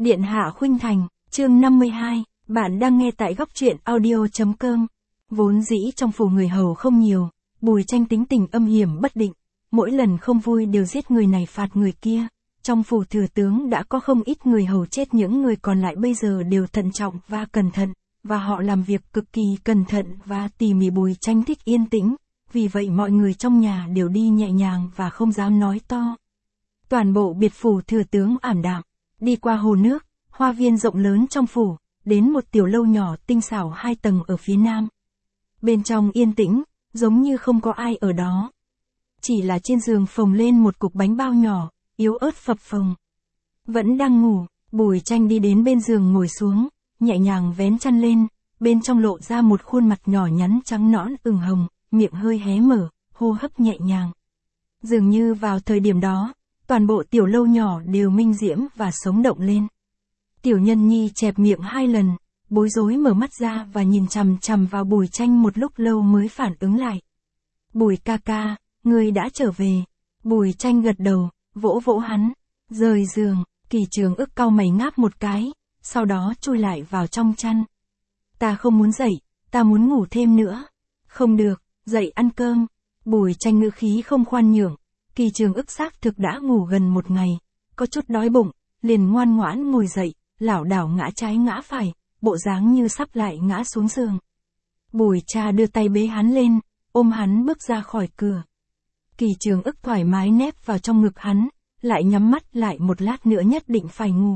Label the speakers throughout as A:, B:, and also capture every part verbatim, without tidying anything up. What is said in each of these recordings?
A: Điện hạ khuynh thành, chương năm mươi hai, bạn đang nghe tại góc truyện audio.com. Vốn dĩ trong phủ người hầu không nhiều, Bùi Tranh tính tình âm hiểm bất định, mỗi lần không vui đều giết người này phạt người kia. Trong phủ thừa tướng đã có không ít người hầu chết, những người còn lại bây giờ đều thận trọng và cẩn thận, và họ làm việc cực kỳ cẩn thận và tỉ mỉ. Bùi Tranh thích yên tĩnh, vì vậy mọi người trong nhà đều đi nhẹ nhàng và không dám nói to. Toàn bộ biệt phủ thừa tướng ảm đạm, đi qua hồ nước, hoa viên rộng lớn trong phủ, đến một tiểu lâu nhỏ tinh xảo hai tầng ở phía nam. Bên trong yên tĩnh, giống như không có ai ở đó. Chỉ là trên giường phồng lên một cục bánh bao nhỏ, yếu ớt phập phồng. Vẫn đang ngủ, Bùi Tranh đi đến bên giường ngồi xuống, nhẹ nhàng vén chăn lên, bên trong lộ ra một khuôn mặt nhỏ nhắn trắng nõn ửng hồng, miệng hơi hé mở, hô hấp nhẹ nhàng. Dường như vào thời điểm đó, toàn bộ tiểu lâu nhỏ đều minh diễm và sống động lên. Tiểu Nhân Nhi chẹp miệng hai lần, bối rối mở mắt ra và nhìn chằm chằm vào Bùi Tranh một lúc lâu mới phản ứng lại. Bùi ca ca, ngươi đã trở về. Bùi Tranh gật đầu, vỗ vỗ hắn, rời giường. Kỳ Trường Ức cau mày ngáp một cái, sau đó chui lại vào trong chăn. Ta không muốn dậy, ta muốn ngủ thêm nữa. Không được, dậy ăn cơm. Bùi Tranh ngữ khí không khoan nhượng. Kỳ Trường Ức xác thực đã ngủ gần một ngày, có chút đói bụng, liền ngoan ngoãn ngồi dậy, lảo đảo ngã trái ngã phải, bộ dáng như sắp lại ngã xuống giường. Bùi cha đưa tay bế hắn lên, ôm hắn bước ra khỏi cửa. Kỳ Trường Ức thoải mái nép vào trong ngực hắn, lại nhắm mắt lại một lát nữa nhất định phải ngủ.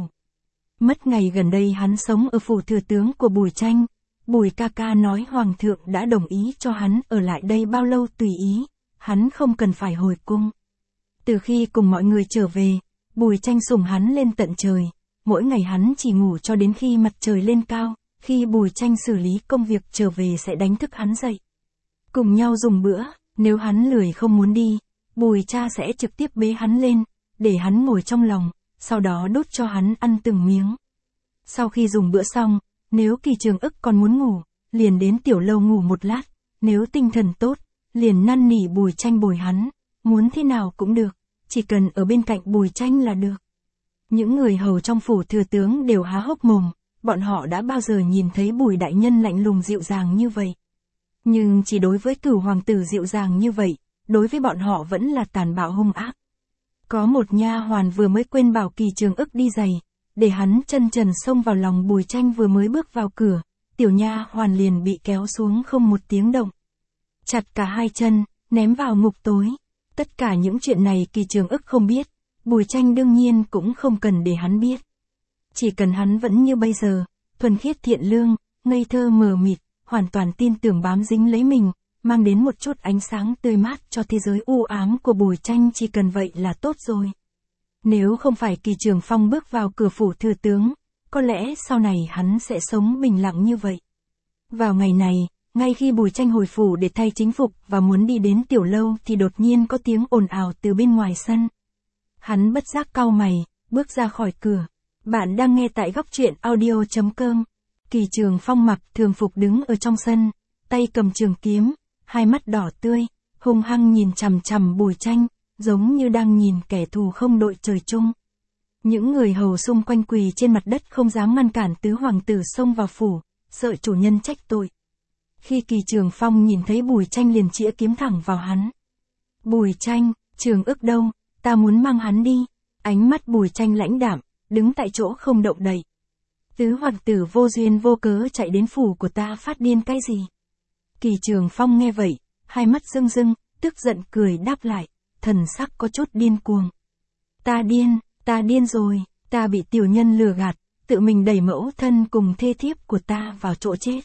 A: Mất ngày gần đây hắn sống ở phủ thừa tướng của Bùi Tranh, Bùi ca ca nói hoàng thượng đã đồng ý cho hắn ở lại đây bao lâu tùy ý, hắn không cần phải hồi cung. Từ khi cùng mọi người trở về, Bùi Tranh sủng hắn lên tận trời, mỗi ngày hắn chỉ ngủ cho đến khi mặt trời lên cao, khi Bùi Tranh xử lý công việc trở về sẽ đánh thức hắn dậy. Cùng nhau dùng bữa, nếu hắn lười không muốn đi, Bùi cha sẽ trực tiếp bế hắn lên, để hắn ngồi trong lòng, sau đó đút cho hắn ăn từng miếng. Sau khi dùng bữa xong, nếu Kỳ Trường Ức còn muốn ngủ, liền đến tiểu lâu ngủ một lát, nếu tinh thần tốt, liền năn nỉ Bùi Tranh bồi hắn, muốn thế nào cũng được, chỉ cần ở bên cạnh Bùi Tranh là được. Những người hầu trong phủ thừa tướng đều há hốc mồm, bọn họ đã bao giờ nhìn thấy Bùi đại nhân lạnh lùng dịu dàng như vậy. Nhưng chỉ đối với Cửu hoàng tử dịu dàng như vậy, đối với bọn họ vẫn là tàn bạo hung ác. Có một nha hoàn vừa mới quên bảo Kỳ Trường Ức đi giày, để hắn chân trần xông vào lòng Bùi Tranh. Vừa mới bước vào cửa, tiểu nha hoàn liền bị kéo xuống không một tiếng động, chặt cả hai chân, ném vào ngục tối. Tất cả những chuyện này Kỳ Trường Ức không biết, Bùi Tranh đương nhiên cũng không cần để hắn biết. Chỉ cần hắn vẫn như bây giờ, thuần khiết thiện lương, ngây thơ mờ mịt, hoàn toàn tin tưởng bám dính lấy mình, mang đến một chút ánh sáng tươi mát cho thế giới u ám của Bùi Tranh, chỉ cần vậy là tốt rồi. Nếu không phải Kỳ Trường Phong bước vào cửa phủ thừa tướng, có lẽ sau này hắn sẽ sống bình lặng như vậy. Vào ngày này, ngay khi Bùi Tranh hồi phủ để thay chính phục và muốn đi đến tiểu lâu thì đột nhiên có tiếng ồn ào từ bên ngoài sân. Hắn bất giác cau mày, bước ra khỏi cửa. Bạn đang nghe tại góc truyện audio.com. Kỳ Trường Phong mặc thường phục đứng ở trong sân, tay cầm trường kiếm, hai mắt đỏ tươi, hung hăng nhìn chằm chằm Bùi Tranh, giống như đang nhìn kẻ thù không đội trời chung. Những người hầu xung quanh quỳ trên mặt đất không dám ngăn cản tứ hoàng tử xông vào phủ, sợ chủ nhân trách tội. Khi Kỳ Trường Phong nhìn thấy Bùi Tranh liền chĩa kiếm thẳng vào hắn. Bùi Tranh, Trường Ức đâu, ta muốn mang hắn đi. Ánh mắt Bùi Tranh lãnh đạm, đứng tại chỗ không động đậy. Tứ hoàng tử vô duyên vô cớ chạy đến phủ của ta phát điên cái gì? Kỳ Trường Phong nghe vậy, hai mắt rưng rưng, tức giận cười đáp lại, thần sắc có chút điên cuồng. Ta điên, ta điên rồi, ta bị tiểu nhân lừa gạt, tự mình đẩy mẫu thân cùng thê thiếp của ta vào chỗ chết.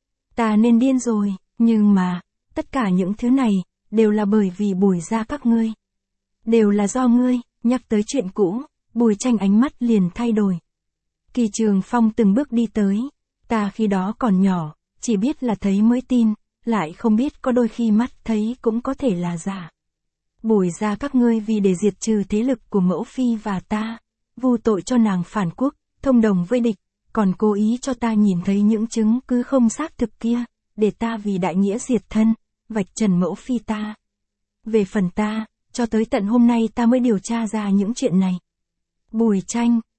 A: Ta nên điên rồi, nhưng mà, tất cả những thứ này, đều là bởi vì Bùi gia các ngươi. Đều là do ngươi. Nhắc tới chuyện cũ, Bùi Tranh ánh mắt liền thay đổi. Kỳ Trường Phong từng bước đi tới, ta khi đó còn nhỏ, chỉ biết là thấy mới tin, lại không biết có đôi khi mắt thấy cũng có thể là giả. Bùi gia các ngươi vì để diệt trừ thế lực của mẫu phi và ta, vu tội cho nàng phản quốc, thông đồng với địch, còn cố ý cho ta nhìn thấy những chứng cứ không xác thực kia, để ta vì đại nghĩa diệt thân, vạch trần mẫu phi ta. Về phần ta, cho tới tận hôm nay ta mới điều tra ra những chuyện này. Bùi Tranh,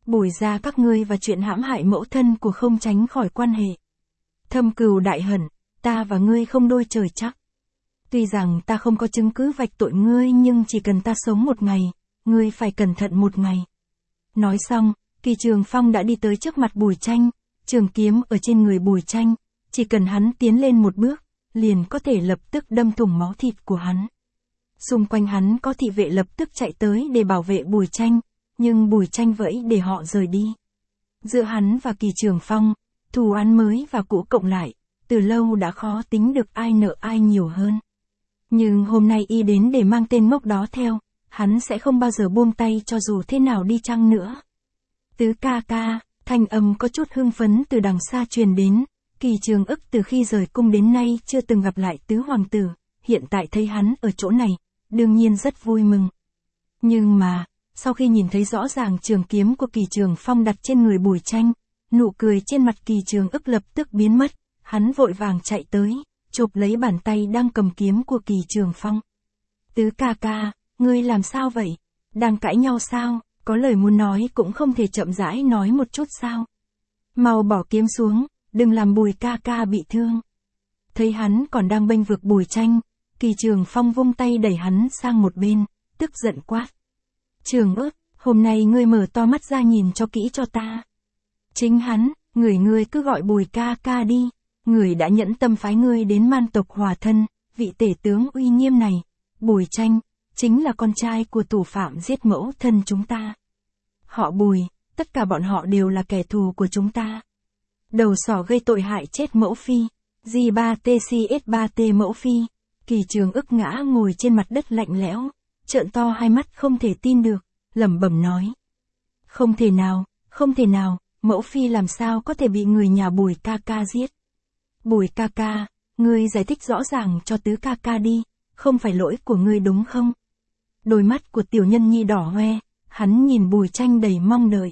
A: Bùi gia các ngươi và chuyện hãm hại mẫu thân của không tránh khỏi quan hệ. Thâm cừu đại hận, ta và ngươi không đôi trời chắc. Tuy rằng ta không có chứng cứ vạch tội ngươi nhưng chỉ cần ta sống một ngày, ngươi phải cẩn thận một ngày. Nói xong, Kỳ Trường Phong đã đi tới trước mặt Bùi Tranh, trường kiếm ở trên người Bùi Tranh, chỉ cần hắn tiến lên một bước, liền có thể lập tức đâm thủng máu thịt của hắn. Xung quanh hắn có thị vệ lập tức chạy tới để bảo vệ Bùi Tranh, nhưng Bùi Tranh vẫy để họ rời đi. Giữa hắn và Kỳ Trường Phong, thù oán mới và cũ cộng lại, từ lâu đã khó tính được ai nợ ai nhiều hơn. Nhưng hôm nay y đến để mang tên ngốc đó theo, hắn sẽ không bao giờ buông tay cho dù thế nào đi chăng nữa. Tứ ca ca, thanh âm có chút hưng phấn từ đằng xa truyền đến, Kỳ Trường Ức từ khi rời cung đến nay chưa từng gặp lại tứ hoàng tử, hiện tại thấy hắn ở chỗ này, đương nhiên rất vui mừng. Nhưng mà, sau khi nhìn thấy rõ ràng trường kiếm của Kỳ Trường Phong đặt trên người Bùi Tranh, nụ cười trên mặt Kỳ Trường Ức lập tức biến mất, hắn vội vàng chạy tới, chụp lấy bàn tay đang cầm kiếm của Kỳ Trường Phong. Tứ ca ca, ngươi làm sao vậy? Đang cãi nhau sao? Có lời muốn nói cũng không thể chậm rãi nói một chút sao? Mau bỏ kiếm xuống, đừng làm Bùi ca ca bị thương. Thấy hắn còn đang bênh vực Bùi Tranh, Kỳ Trường Phong vung tay đẩy hắn sang một bên, tức giận quát. Trường Ức, hôm nay ngươi mở to mắt ra nhìn cho kỹ cho ta. Chính hắn, người ngươi cứ gọi Bùi ca ca đi, người đã nhẫn tâm phái ngươi đến man tộc hòa thân, vị tể tướng uy nghiêm này, Bùi Tranh, chính là con trai của thủ phạm giết mẫu thân chúng ta. Họ Bùi, tất cả bọn họ đều là kẻ thù của chúng ta. Đầu sỏ gây tội hại chết mẫu phi, G ba T C S ba T mẫu phi. Kỳ Trường Ức ngã ngồi trên mặt đất lạnh lẽo, trợn to hai mắt không thể tin được, lẩm bẩm nói. Không thể nào, không thể nào, mẫu phi làm sao có thể bị người nhà Bùi ca ca giết. Bùi ca ca, ngươi giải thích rõ ràng cho tứ ca ca đi, không phải lỗi của ngươi đúng không? Đôi mắt của tiểu nhân nhi đỏ hoe, hắn nhìn Bùi Tranh đầy mong đợi.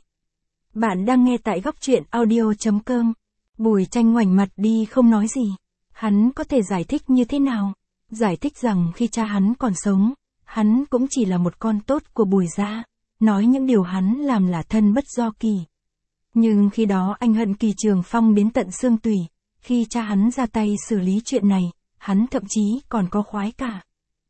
A: Bạn đang nghe tại góc truyện audio chấm com. Bùi Tranh ngoảnh mặt đi không nói gì. Hắn có thể giải thích như thế nào? Giải thích rằng khi cha hắn còn sống, hắn cũng chỉ là một con tốt của Bùi gia, nói những điều hắn làm là thân bất do kỳ. Nhưng khi đó anh hận Kỳ Trường Phong đến tận xương tủy, khi cha hắn ra tay xử lý chuyện này, hắn thậm chí còn có khoái cả.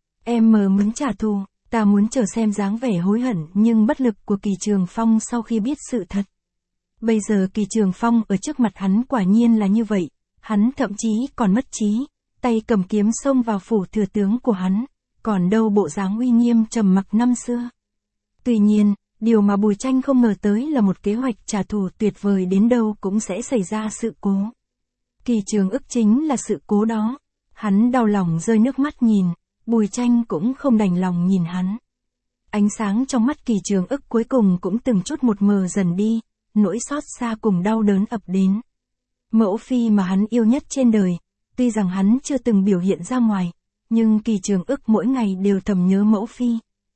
A: Em mờ muốn trả thù, ta muốn chờ xem dáng vẻ hối hận nhưng bất lực của Kỳ Trường Phong sau khi biết sự thật. Bây giờ Kỳ Trường Phong ở trước mặt hắn quả nhiên là như vậy, hắn thậm chí còn mất trí, tay cầm kiếm xông vào phủ thừa tướng của hắn, còn đâu bộ dáng uy nghiêm trầm mặc năm xưa. Tuy nhiên, điều mà Bùi Tranh không ngờ tới là một kế hoạch trả thù tuyệt vời đến đâu cũng sẽ xảy ra sự cố. Kỳ Trường Ức chính là sự cố đó. Hắn đau lòng rơi nước mắt nhìn, Bùi Tranh cũng không đành lòng nhìn hắn. Ánh sáng trong mắt Kỳ Trường Ức cuối cùng cũng từng chút một mờ dần đi, nỗi xót xa cùng đau đớn ập đến. Mẫu phi mà hắn yêu nhất trên đời, tuy rằng hắn chưa từng biểu hiện ra ngoài, nhưng Kỳ Trường Ức mỗi ngày đều thầm nhớ mẫu phi.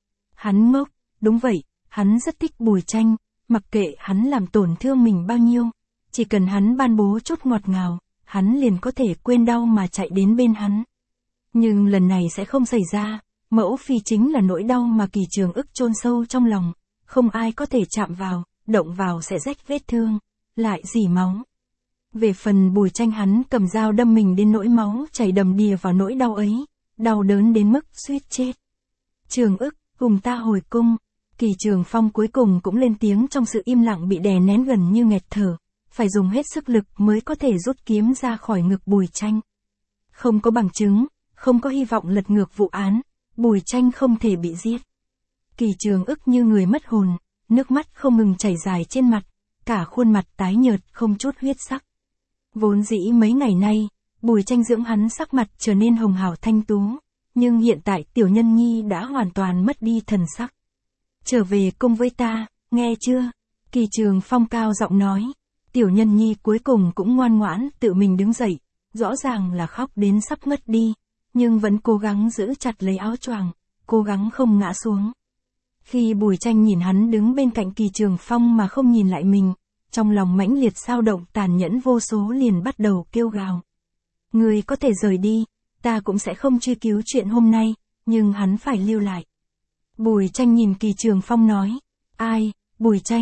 A: Hắn ngốc, đúng vậy, hắn rất thích Bùi Tranh, mặc kệ hắn làm tổn thương mình bao nhiêu, chỉ cần hắn ban bố chút ngọt ngào, hắn liền có thể quên đau mà chạy đến bên hắn. Nhưng lần này sẽ không xảy ra, mẫu phi chính là nỗi đau mà Kỳ Trường Ức chôn sâu trong lòng, không ai có thể chạm vào, động vào sẽ rách vết thương, lại rỉ máu. Về phần Bùi Tranh hắn cầm dao đâm mình đến nỗi máu chảy đầm đìa vào nỗi đau ấy, đau đớn đến mức suýt chết. Trường Ức, cùng ta hồi cung. Kỳ Trường Phong cuối cùng cũng lên tiếng trong sự im lặng bị đè nén gần như nghẹt thở, phải dùng hết sức lực mới có thể rút kiếm ra khỏi ngực Bùi Tranh. Không có bằng chứng, không có hy vọng lật ngược vụ án, Bùi Tranh không thể bị giết. Kỳ Trường Ức như người mất hồn, nước mắt không ngừng chảy dài trên mặt, cả khuôn mặt tái nhợt không chút huyết sắc. Vốn dĩ mấy ngày nay, Bùi Tranh dưỡng hắn sắc mặt trở nên hồng hào thanh tú, nhưng hiện tại tiểu nhân nhi đã hoàn toàn mất đi thần sắc. Trở về cung với ta, nghe chưa? Kỳ Trường Phong cao giọng nói. Tiểu nhân nhi cuối cùng cũng ngoan ngoãn tự mình đứng dậy, rõ ràng là khóc đến sắp ngất đi, nhưng vẫn cố gắng giữ chặt lấy áo choàng, cố gắng không ngã xuống. Khi Bùi Tranh nhìn hắn đứng bên cạnh Kỳ Trường Phong mà không nhìn lại mình, trong lòng mãnh liệt xao động tàn nhẫn vô số liền bắt đầu kêu gào. Người có thể rời đi, ta cũng sẽ không truy cứu chuyện hôm nay, nhưng hắn phải lưu lại. Bùi Tranh nhìn Kỳ Trường Phong nói. Ai? Bùi Tranh,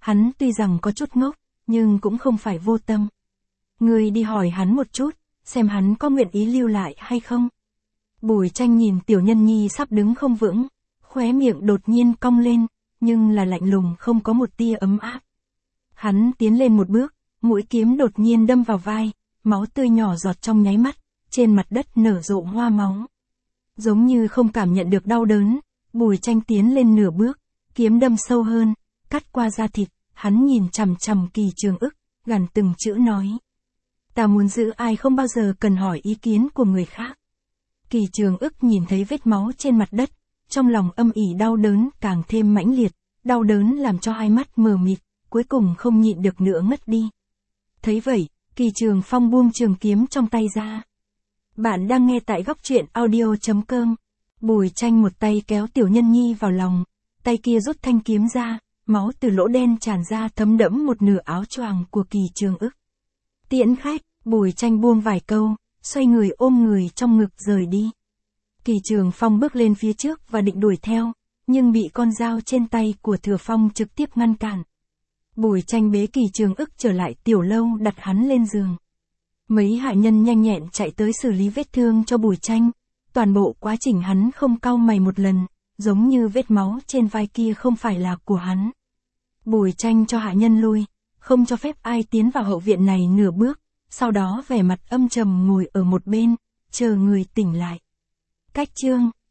A: Hắn tuy rằng có chút ngốc, nhưng cũng không phải vô tâm. Ngươi đi hỏi hắn một chút, xem hắn có nguyện ý lưu lại hay không. Bùi Tranh nhìn Tiểu Nhân Nhi sắp đứng không vững, khóe miệng đột nhiên cong lên, nhưng là lạnh lùng không có một tia ấm áp. Hắn tiến lên một bước, mũi kiếm đột nhiên đâm vào vai, máu tươi nhỏ giọt trong nháy mắt, trên mặt đất nở rộ hoa máu. Giống như không cảm nhận được đau đớn, Bùi Tranh tiến lên nửa bước, kiếm đâm sâu hơn, cắt qua da thịt, hắn nhìn chằm chằm Kỳ Trường Ức, gằn từng chữ nói. Ta muốn giữ ai không bao giờ cần hỏi ý kiến của người khác. Kỳ Trường Ức nhìn thấy vết máu trên mặt đất, trong lòng âm ỉ đau đớn càng thêm mãnh liệt, đau đớn làm cho hai mắt mờ mịt, cuối cùng không nhịn được nữa ngất đi. Thấy vậy, Kỳ Trường Phong buông trường kiếm trong tay ra. Bạn đang nghe tại góc truyện audio chấm com. Bùi Tranh một tay kéo Tiểu Nhân Nhi vào lòng, tay kia rút thanh kiếm ra, máu từ lỗ đen tràn ra thấm đẫm một nửa áo choàng của Kỳ Trường Ức. Tiễn khách, Bùi Tranh buông vài câu, xoay người ôm người trong ngực rời đi. Kỳ Trường Phong bước lên phía trước và định đuổi theo, nhưng bị con dao trên tay của Thừa Phong trực tiếp ngăn cản. Bùi Tranh bế Kỳ Trường Ức trở lại tiểu lâu đặt hắn lên giường. Mấy hạ nhân nhanh nhẹn chạy tới xử lý vết thương cho Bùi Tranh, toàn bộ quá trình hắn không cau mày một lần, giống như vết máu trên vai kia không phải là của hắn. Bùi Tranh cho hạ nhân lui, không cho phép ai tiến vào hậu viện này nửa bước, sau đó vẻ mặt âm trầm ngồi ở một bên, chờ người tỉnh lại. Cách chương